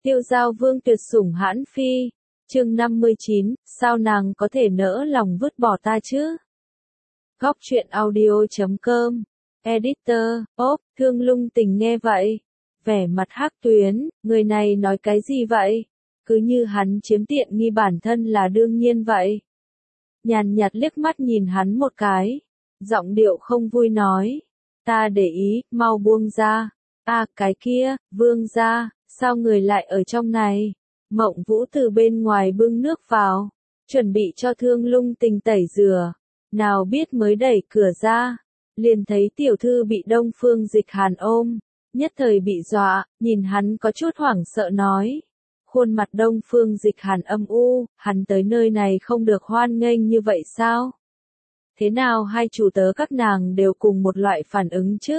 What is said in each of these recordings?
Tiêu Giao Vương tuyệt sủng hãn phi. Chương 59, sao nàng có thể nỡ lòng vứt bỏ ta chứ? Góc truyện audio.com. Editor, Thương Lung Tình nghe vậy, vẻ mặt hắc tuyến, người này nói cái gì vậy? Cứ như hắn chiếm tiện nghi bản thân là đương nhiên vậy. Nhàn nhạt liếc mắt nhìn hắn một cái, giọng điệu không vui nói, ta để ý, mau buông ra. Cái kia, Vương gia, sao người lại ở trong này? Mộng Vũ từ bên ngoài bưng nước vào, chuẩn bị cho Thương Lung Tình tẩy rửa. Nào biết mới đẩy cửa ra, liền thấy tiểu thư bị Đông Phương Dịch Hàn ôm, nhất thời bị dọa, nhìn hắn có chút hoảng sợ nói. Khuôn mặt Đông Phương Dịch Hàn âm u, hắn tới nơi này không được hoan nghênh như vậy sao? Thế nào hai chủ tớ các nàng đều cùng một loại phản ứng chứ?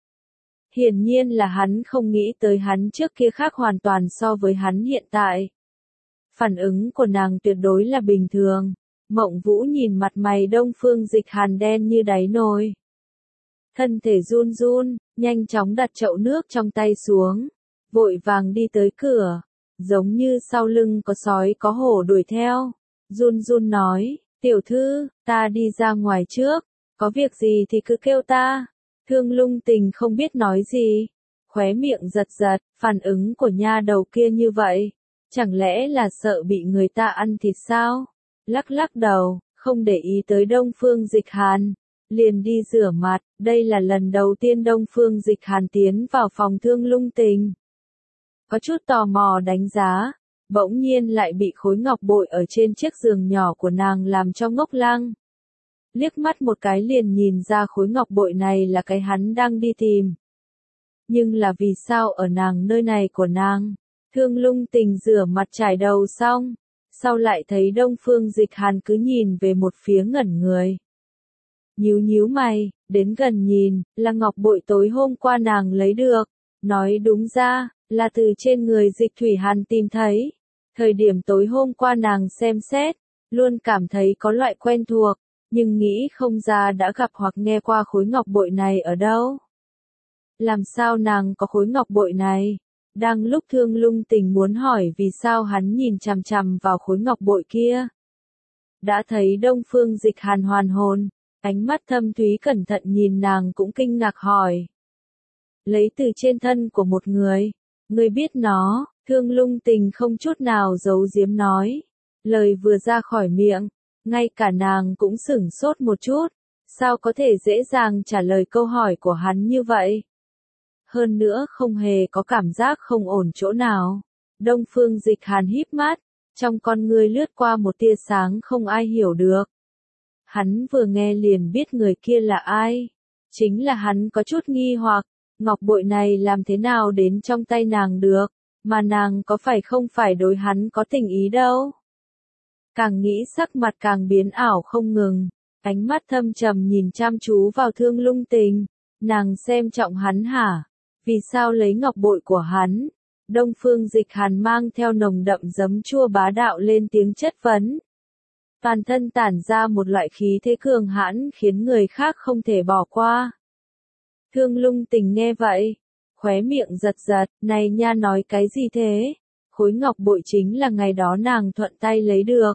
Hiển nhiên là hắn không nghĩ tới hắn trước kia khác hoàn toàn so với hắn hiện tại. Phản ứng của nàng tuyệt đối là bình thường. Mộng Vũ nhìn mặt mày Đông Phương Dịch Hàn đen như đáy nồi. Thân thể run run, nhanh chóng đặt chậu nước trong tay xuống, vội vàng đi tới cửa, giống như sau lưng có sói có hổ đuổi theo, run run nói, tiểu thư, ta đi ra ngoài trước, có việc gì thì cứ kêu ta. Thương Lung Tình không biết nói gì, khóe miệng giật giật, phản ứng của nha đầu kia như vậy, chẳng lẽ là sợ bị người ta ăn thịt sao? Lắc lắc đầu, không để ý tới Đông Phương Dịch Hàn, liền đi rửa mặt. Đây là lần đầu tiên Đông Phương Dịch Hàn tiến vào phòng Thương Lung Tình. Có chút tò mò đánh giá, bỗng nhiên lại bị khối ngọc bội ở trên chiếc giường nhỏ của nàng làm cho ngốc lăng. Liếc mắt một cái liền nhìn ra khối ngọc bội này là cái hắn đang đi tìm. Nhưng là vì sao ở nàng nơi này của nàng? Thương Lung Tình rửa mặt trải đầu xong, sau lại thấy Đông Phương Dịch Hàn cứ nhìn về một phía ngẩn người. Nhíu nhíu mày, đến gần nhìn, là ngọc bội tối hôm qua nàng lấy được. Nói đúng ra, là từ trên người Dịch Thủy Hàn tìm thấy. Thời điểm tối hôm qua nàng xem xét, luôn cảm thấy có loại quen thuộc, nhưng nghĩ không ra đã gặp hoặc nghe qua khối ngọc bội này ở đâu. Làm sao nàng có khối ngọc bội này? Đang lúc Thương Lung Tình muốn hỏi vì sao hắn nhìn chằm chằm vào khối ngọc bội kia. Đã thấy Đông Phương Dịch Hàn hoàn hồn, ánh mắt thâm thúy cẩn thận nhìn nàng cũng kinh ngạc hỏi. Lấy từ trên thân của một người biết nó. Thương Lung Tình không chút nào giấu giếm nói. Lời vừa ra khỏi miệng, ngay cả nàng cũng sửng sốt một chút, sao có thể dễ dàng trả lời câu hỏi của hắn như vậy? Hơn nữa không hề có cảm giác không ổn chỗ nào. Đông Phương Dịch Hàn híp mắt, trong con ngươi lướt qua một tia sáng không ai hiểu được. Hắn vừa nghe liền biết người kia là ai. Chính là hắn có chút nghi hoặc, ngọc bội này làm thế nào đến trong tay nàng được, mà nàng có phải không phải đối hắn có tình ý đâu. Càng nghĩ sắc mặt càng biến ảo không ngừng, ánh mắt thâm trầm nhìn chăm chú vào Thương Lung Tình. Nàng xem trọng hắn hả? Vì sao lấy ngọc bội của hắn? Đông Phương Dịch Hàn mang theo nồng đậm giấm chua bá đạo lên tiếng chất vấn. Toàn thân tản ra một loại khí thế cường hãn khiến người khác không thể bỏ qua. Thương Lung Tình nghe vậy, khóe miệng giật giật, này nha nói cái gì thế? Khối ngọc bội chính là ngày đó nàng thuận tay lấy được.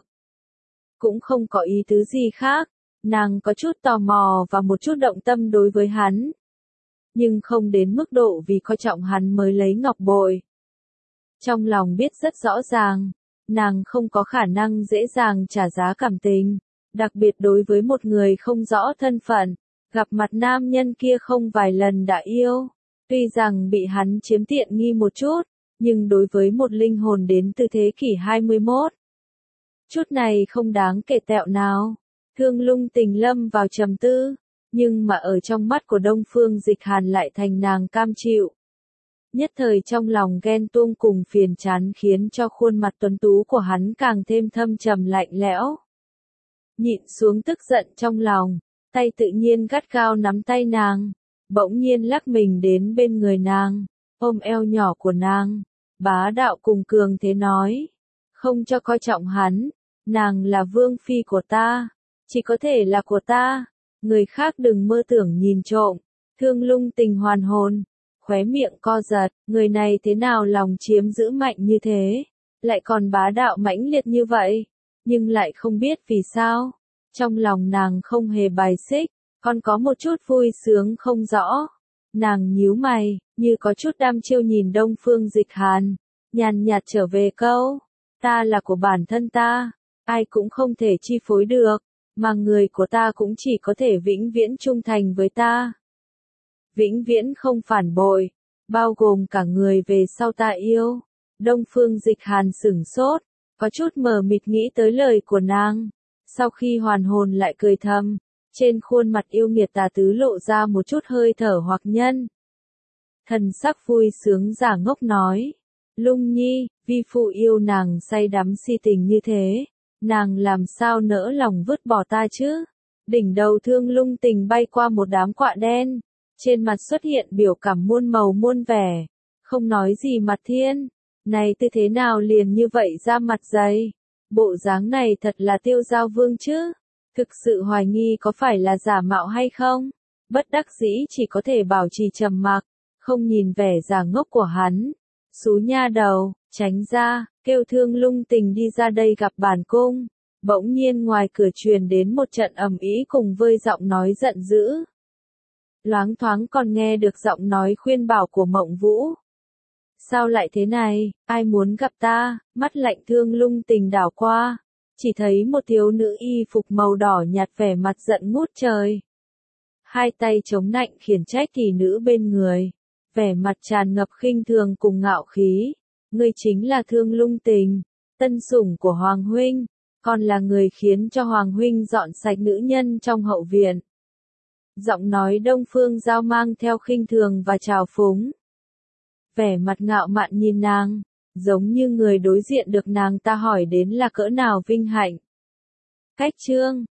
Cũng không có ý tứ gì khác, nàng có chút tò mò và một chút động tâm đối với hắn. Nhưng không đến mức độ vì coi trọng hắn mới lấy ngọc bội. Trong lòng biết rất rõ ràng, nàng không có khả năng dễ dàng trả giá cảm tình, đặc biệt đối với một người không rõ thân phận, gặp mặt nam nhân kia không vài lần đã yêu. Tuy rằng bị hắn chiếm tiện nghi một chút, nhưng đối với một linh hồn đến từ thế kỷ 21, chút này không đáng kể tẹo nào. Thương Lung Tình lâm vào trầm tư, nhưng mà ở trong mắt của Đông Phương Dịch Hàn lại thành nàng cam chịu. Nhất thời trong lòng ghen tuông cùng phiền chán khiến cho khuôn mặt tuấn tú của hắn càng thêm thâm trầm lạnh lẽo. Nhịn xuống tức giận trong lòng, tay tự nhiên gắt gao nắm tay nàng, bỗng nhiên lắc mình đến bên người nàng, ôm eo nhỏ của nàng, bá đạo cùng cường thế nói, không cho coi trọng hắn, nàng là vương phi của ta, chỉ có thể là của ta, người khác đừng mơ tưởng nhìn trộm. Thương Lung Tình hoàn hồn, khóe miệng co giật, người này thế nào lòng chiếm giữ mạnh như thế, lại còn bá đạo mãnh liệt như vậy, nhưng lại không biết vì sao, trong lòng nàng không hề bài xích, còn có một chút vui sướng không rõ. Nàng nhíu mày, như có chút đăm chiêu nhìn Đông Phương Dịch Hàn, nhàn nhạt trở về câu, ta là của bản thân ta, ai cũng không thể chi phối được, mà người của ta cũng chỉ có thể vĩnh viễn trung thành với ta. Vĩnh viễn không phản bội, bao gồm cả người về sau ta yêu. Đông Phương Dịch Hàn sửng sốt, có chút mờ mịt nghĩ tới lời của nàng, sau khi hoàn hồn lại cười thầm, trên khuôn mặt yêu nghiệt tà tứ lộ ra một chút hơi thở hoặc nhân. Thần sắc vui sướng giả ngốc nói, Lung Nhi, vi phụ yêu nàng say đắm si tình như thế, nàng làm sao nỡ lòng vứt bỏ ta chứ? Đỉnh đầu Thương Lung Tình bay qua một đám quạ đen, trên mặt xuất hiện biểu cảm muôn màu muôn vẻ, không nói gì Mặt Thiên, này tư thế nào liền như vậy ra mặt dày, bộ dáng này thật là Tiêu Giao Vương chứ, thực sự hoài nghi có phải là giả mạo hay không, bất đắc dĩ chỉ có thể bảo trì trầm mặc, không nhìn vẻ giả ngốc của hắn, xú nha đầu, tránh ra, kêu Thương Lung Tình đi ra đây gặp bản cung. Bỗng nhiên ngoài cửa truyền đến một trận ầm ĩ cùng với giọng nói giận dữ. Loáng thoáng còn nghe được giọng nói khuyên bảo của Mộng Vũ. Sao lại thế này, ai muốn gặp ta, mắt lạnh Thương Lung Tình đảo qua. Chỉ thấy một thiếu nữ y phục màu đỏ nhạt vẻ mặt giận ngút trời. Hai tay chống nạnh khiển trách tỷ nữ bên người. Vẻ mặt tràn ngập khinh thường cùng ngạo khí. Ngươi chính là Thương Lung Tình, tân sủng của Hoàng Huynh. Còn là người khiến cho Hoàng Huynh dọn sạch nữ nhân trong hậu viện. Giọng nói Đông Phương Giao mang theo khinh thường và trào phúng. Vẻ mặt ngạo mạn nhìn nàng, giống như người đối diện được nàng ta hỏi đến là cỡ nào vinh hạnh. Cách chương